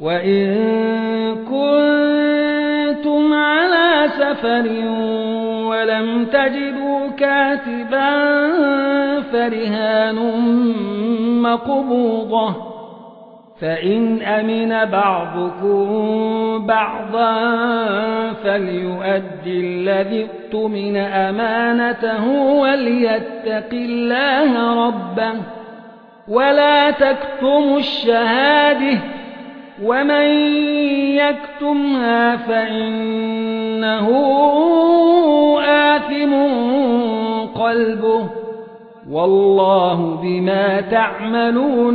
وإن كنتم على سفر ولم تجدوا كاتبا فرهان مقبوضة فإن أمن بعضكم بعضا فليؤدي الذي اؤتمن أمانته وليتق الله ربه ولا تكتموا الشهادة ومن يكتمها فإنه آثم قلبه والله بما تعملون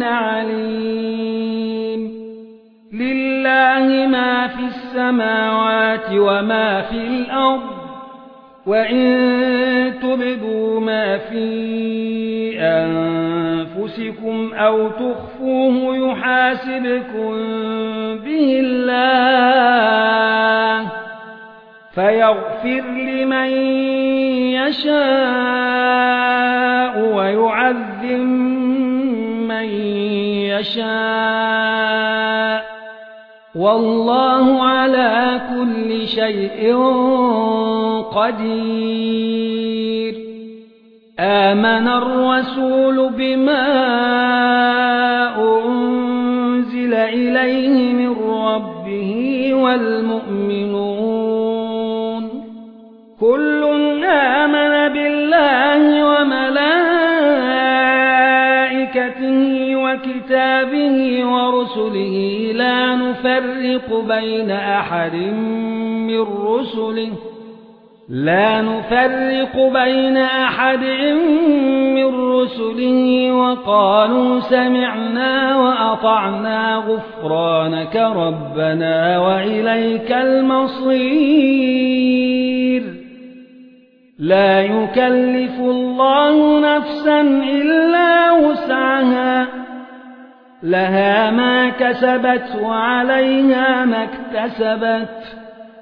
عليم. لله ما في السماوات وما في الأرض وإن تبدوا ما في أنفسكم أو تخفوه يحاسبكم به الله فيغفر لمن يشاء ويعذب من يشاء والله على كل شيء قدير. آمن الرسول بما أنزل إليه من ربه والمؤمنون كل آمن بالله وملائكته وكتابه ورسله لا نفرق بين أحد من رسله وقالوا سمعنا وأطعنا غفرانك ربنا وإليك المصير. لا يكلف الله نفسا إلا وسعها لها ما كسبت وعليها ما اكتسبت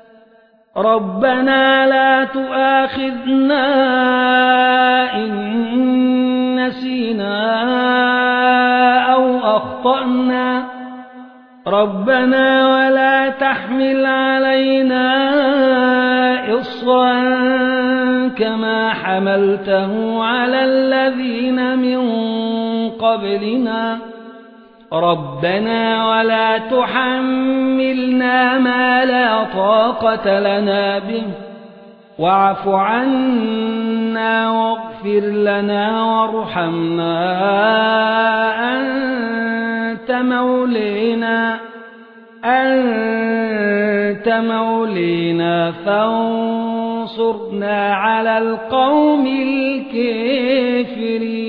ربنا لا تؤاخذنا إن نسينا أو أخطأنا ربنا ولا تحمل علينا إصرا كما حملته على الذين من قبلنا ربنا ولا تحملنا ما لا طاقة لنا به واعف عنا واغفر لنا وارحمنا أنت مولينا فانصرنا على القوم الكافرين.